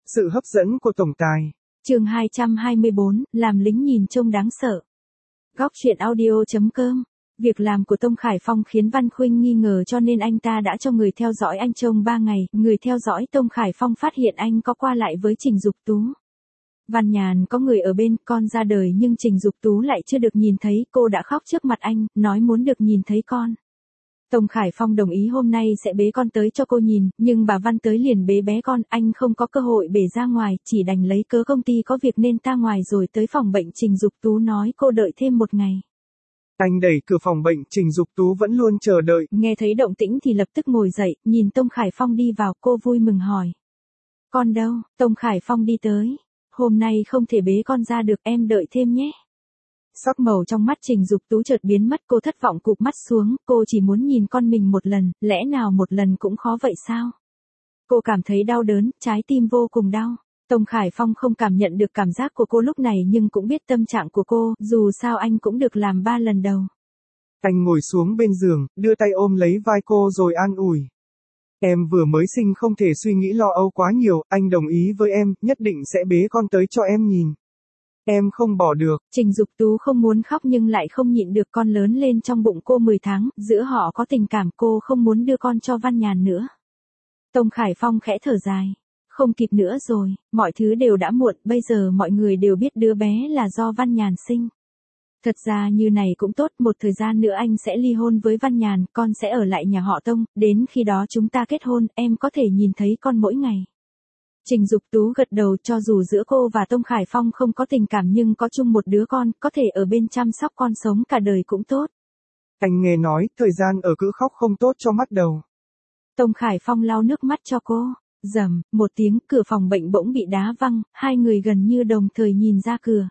Sự hấp dẫn của tổng tài. Chương 224, làm lính nhìn trông đáng sợ. Góc truyện audio.com. Việc làm của Tông Khải Phong khiến Văn Khuynh nghi ngờ cho nên anh ta đã cho người theo dõi anh trông 3 ngày. Người theo dõi Tông Khải Phong phát hiện anh có qua lại với Trình Dục Tú. Văn Nhàn có người ở bên, con ra đời nhưng Trình Dục Tú lại chưa được nhìn thấy. Cô đã khóc trước mặt anh, nói muốn được nhìn thấy con. Tông Khải Phong đồng ý hôm nay sẽ bế con tới cho cô nhìn, nhưng bà Văn tới liền bế bé con, anh không có cơ hội bế ra ngoài, chỉ đành lấy cớ công ty có việc nên ta ngoài rồi tới phòng bệnh. Trình Dục Tú nói cô đợi thêm 1 ngày. Anh đẩy cửa phòng bệnh, Trình Dục Tú vẫn luôn chờ đợi. Nghe thấy động tĩnh thì lập tức ngồi dậy, nhìn Tông Khải Phong đi vào, cô vui mừng hỏi. Con đâu? Tông Khải Phong đi tới. Hôm nay không thể bế con ra được, em đợi thêm nhé. Sắc màu trong mắt Trình Dục Tú chợt biến mất, cô thất vọng cụp mắt xuống, cô chỉ muốn nhìn con mình một lần, lẽ nào một lần cũng khó vậy sao? Cô cảm thấy đau đớn, trái tim vô cùng đau. Tông Khải Phong không cảm nhận được cảm giác của cô lúc này nhưng cũng biết tâm trạng của cô, dù sao anh cũng được làm 3 lần đầu. Anh ngồi xuống bên giường, đưa tay ôm lấy vai cô rồi an ủi. Em vừa mới sinh không thể suy nghĩ lo âu quá nhiều, anh đồng ý với em, nhất định sẽ bế con tới cho em nhìn. Em không bỏ được. Trình Dục Tú không muốn khóc nhưng lại không nhịn được, con lớn lên trong bụng cô 10 tháng, giữa họ có tình cảm, cô không muốn đưa con cho Văn Nhàn nữa. Tông Khải Phong khẽ thở dài. Không kịp nữa rồi, mọi thứ đều đã muộn, bây giờ mọi người đều biết đứa bé là do Văn Nhàn sinh. Thật ra như này cũng tốt, một thời gian nữa anh sẽ ly hôn với Văn Nhàn, con sẽ ở lại nhà họ Tông, đến khi đó chúng ta kết hôn, em có thể nhìn thấy con mỗi ngày. Trình Dục Tú gật đầu, cho dù giữa cô và Tông Khải Phong không có tình cảm nhưng có chung một đứa con, có thể ở bên chăm sóc con sống cả đời cũng tốt. Anh nghe nói, thời gian ở cữ khóc không tốt cho mắt đầu. Tông Khải Phong lau nước mắt cho cô. Rầm, một tiếng, cửa phòng bệnh bỗng bị đá văng, hai người gần như đồng thời nhìn ra cửa.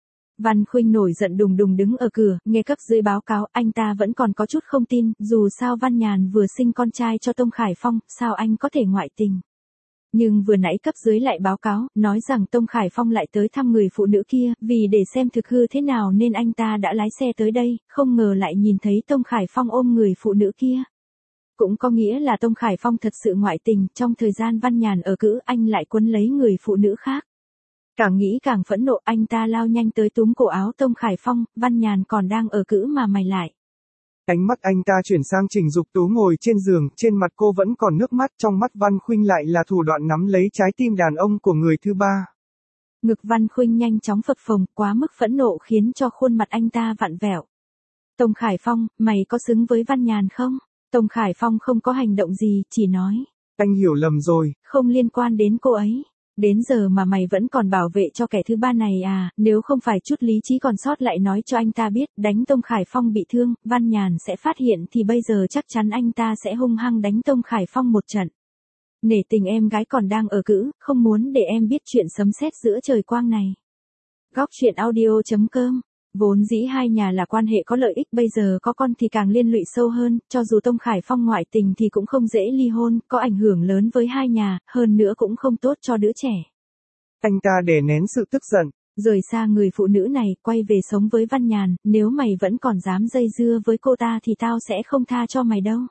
Văn Khuynh nổi giận đùng đùng đứng ở cửa, nghe cấp dưới báo cáo, anh ta vẫn còn có chút không tin, dù sao Văn Nhàn vừa sinh con trai cho Tông Khải Phong, sao anh có thể ngoại tình. Nhưng vừa nãy cấp dưới lại báo cáo, nói rằng Tông Khải Phong lại tới thăm người phụ nữ kia, vì để xem thực hư thế nào nên anh ta đã lái xe tới đây, không ngờ lại nhìn thấy Tông Khải Phong ôm người phụ nữ kia. Cũng có nghĩa là Tông Khải Phong thật sự ngoại tình, trong thời gian Văn Nhàn ở cữ anh lại quấn lấy người phụ nữ khác. Càng nghĩ càng phẫn nộ, anh ta lao nhanh tới túm cổ áo Tông Khải Phong, Văn Nhàn còn đang ở cữ mà mày lại. Ánh mắt anh ta chuyển sang Trình Dục Tú ngồi trên giường, trên mặt cô vẫn còn nước mắt, trong mắt Văn Khuynh lại là thủ đoạn nắm lấy trái tim đàn ông của người thứ ba. Ngực Văn Khuynh nhanh chóng phập phồng, quá mức phẫn nộ khiến cho khuôn mặt anh ta vặn vẹo. Tông Khải Phong, mày có xứng với Văn Nhàn không? Tông Khải Phong không có hành động gì, chỉ nói. Anh hiểu lầm rồi. Không liên quan đến cô ấy. Đến giờ mà mày vẫn còn bảo vệ cho kẻ thứ ba này à, nếu không phải chút lý trí còn sót lại nói cho anh ta biết, đánh Tông Khải Phong bị thương, Văn Nhàn sẽ phát hiện thì bây giờ chắc chắn anh ta sẽ hung hăng đánh Tông Khải Phong một trận. Nể tình em gái còn đang ở cữ, không muốn để em biết chuyện sấm sét giữa trời quang này. Góc truyện audio.com. Vốn dĩ hai nhà là quan hệ có lợi ích, bây giờ có con thì càng liên lụy sâu hơn, cho dù Tông Khải Phong ngoại tình thì cũng không dễ ly hôn, có ảnh hưởng lớn với hai nhà, hơn nữa cũng không tốt cho đứa trẻ. Anh ta đè nén sự tức giận. Rời xa người phụ nữ này, quay về sống với Văn Nhàn, nếu mày vẫn còn dám dây dưa với cô ta thì tao sẽ không tha cho mày đâu.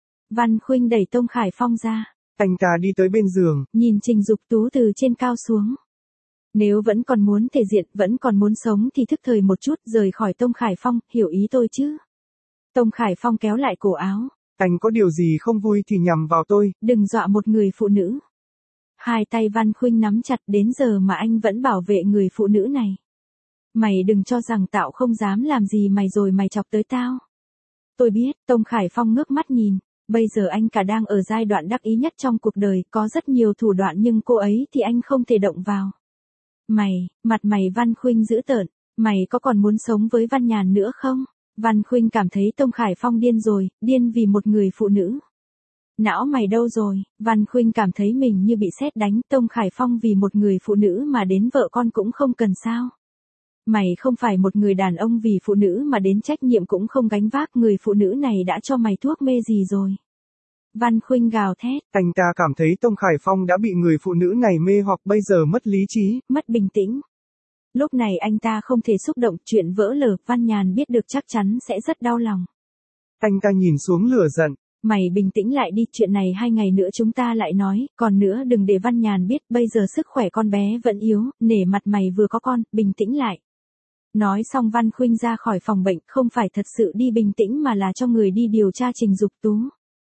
Văn Khuynh đẩy Tông Khải Phong ra. Anh ta đi tới bên giường, nhìn Trình Dục Tú từ trên cao xuống. Nếu vẫn còn muốn thể diện, vẫn còn muốn sống thì thức thời một chút, rời khỏi Tông Khải Phong, hiểu ý tôi chứ. Tông Khải Phong kéo lại cổ áo. Anh có điều gì không vui thì nhằm vào tôi. Đừng dọa một người phụ nữ. Hai tay Văn Khuynh nắm chặt, đến giờ mà anh vẫn bảo vệ người phụ nữ này. Mày đừng cho rằng tao không dám làm gì mày rồi mày chọc tới tao. Tôi biết, Tông Khải Phong ngước mắt nhìn. Bây giờ anh cả đang ở giai đoạn đắc ý nhất trong cuộc đời, có rất nhiều thủ đoạn nhưng cô ấy thì anh không thể động vào. Mặt mày Văn Khuynh dữ tợn, mày có còn muốn sống với Văn Nhàn nữa không? Văn Khuynh cảm thấy Tông Khải Phong điên rồi, điên vì một người phụ nữ. Não mày đâu rồi? Văn Khuynh cảm thấy mình như bị sét đánh, Tông Khải Phong vì một người phụ nữ mà đến vợ con cũng không cần sao? Mày không phải một người đàn ông vì phụ nữ mà đến trách nhiệm cũng không gánh vác, người phụ nữ này đã cho mày thuốc mê gì rồi? Văn Khuynh gào thét. Anh ta cảm thấy Tông Khải Phong đã bị người phụ nữ này mê hoặc bây giờ mất lý trí, mất bình tĩnh. Lúc này anh ta không thể xúc động, chuyện vỡ lở, Văn Nhàn biết được chắc chắn sẽ rất đau lòng. Anh ta nhìn xuống lửa giận. Mày bình tĩnh lại đi, chuyện này 2 ngày nữa chúng ta lại nói, còn nữa đừng để Văn Nhàn biết, bây giờ sức khỏe con bé vẫn yếu, nể mặt mày vừa có con, bình tĩnh lại. Nói xong Văn Khuynh ra khỏi phòng bệnh, không phải thật sự đi bình tĩnh mà là cho người đi điều tra Trình Dục Tú.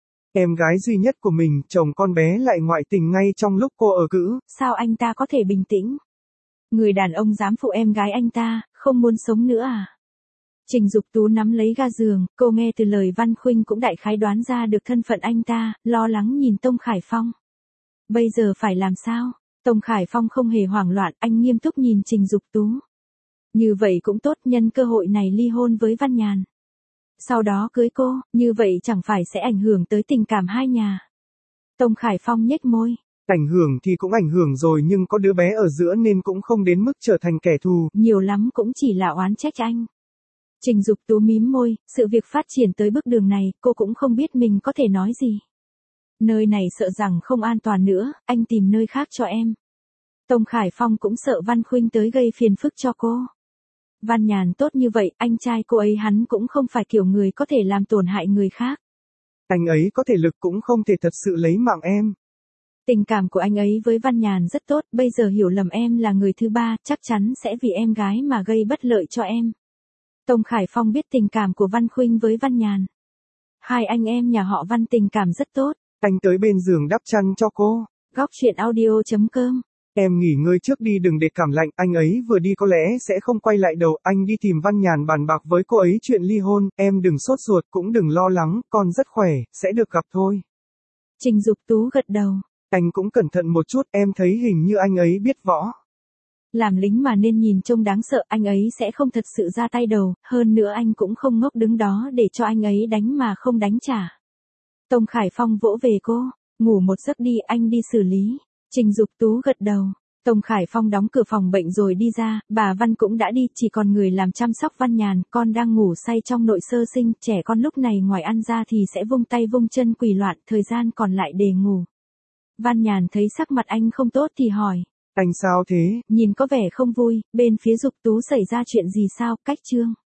Em gái duy nhất của mình, chồng con bé lại ngoại tình ngay trong lúc cô ở cữ. Sao anh ta có thể bình tĩnh? Người đàn ông dám phụ em gái anh ta, không muốn sống nữa à? Trình Dục Tú nắm lấy ga giường, cô nghe từ lời Văn Khuynh cũng đại khái đoán ra được thân phận anh ta, lo lắng nhìn Tông Khải Phong. Bây giờ phải làm sao? Tông Khải Phong không hề hoảng loạn, anh nghiêm túc nhìn Trình Dục Tú. Như vậy cũng tốt, nhân cơ hội này ly hôn với Văn Nhàn. Sau đó cưới cô, như vậy chẳng phải sẽ ảnh hưởng tới tình cảm hai nhà. Tông Khải Phong nhếch môi. Ảnh hưởng thì cũng ảnh hưởng rồi nhưng có đứa bé ở giữa nên cũng không đến mức trở thành kẻ thù. Nhiều lắm cũng chỉ là oán trách anh. Trình Dục Tú mím môi, sự việc phát triển tới bước đường này, cô cũng không biết mình có thể nói gì. Nơi này sợ rằng không an toàn nữa, anh tìm nơi khác cho em. Tông Khải Phong cũng sợ Văn Khuynh tới gây phiền phức cho cô. Văn Nhàn tốt như vậy, anh trai cô ấy hắn cũng không phải kiểu người có thể làm tổn hại người khác. Anh ấy có thể lực cũng không thể thật sự lấy mạng em. Tình cảm của anh ấy với Văn Nhàn rất tốt, bây giờ hiểu lầm em là người thứ ba, chắc chắn sẽ vì em gái mà gây bất lợi cho em. Tông Khải Phong biết tình cảm của Văn Khuynh với Văn Nhàn. Hai anh em nhà họ Văn tình cảm rất tốt. Anh tới bên giường đắp chăn cho cô. Góc truyện audio.com. Em nghỉ ngơi trước đi, đừng để cảm lạnh, anh ấy vừa đi có lẽ sẽ không quay lại đâu, anh đi tìm Văn Nhàn bàn bạc với cô ấy chuyện ly hôn, em đừng sốt ruột cũng đừng lo lắng, con rất khỏe, sẽ được gặp thôi. Trình Dục Tú gật đầu. Anh cũng cẩn thận một chút, em thấy hình như anh ấy biết võ. Làm lính mà nên nhìn trông đáng sợ, anh ấy sẽ không thật sự ra tay đầu, hơn nữa anh cũng không ngốc đứng đó để cho anh ấy đánh mà không đánh trả. Tông Khải Phong vỗ về cô, ngủ một giấc đi, anh đi xử lý. Trình Dục Tú gật đầu. Tông Khải Phong đóng cửa phòng bệnh rồi đi ra, bà Văn cũng đã đi, chỉ còn người làm chăm sóc Văn Nhàn, con đang ngủ say trong nội sơ sinh, trẻ con lúc này ngoài ăn ra thì sẽ vung tay vung chân quỳ loạn, thời gian còn lại để ngủ. Văn Nhàn thấy sắc mặt anh không tốt thì hỏi. Anh sao thế? Nhìn có vẻ không vui, bên phía Dục Tú xảy ra chuyện gì sao, cách Trương?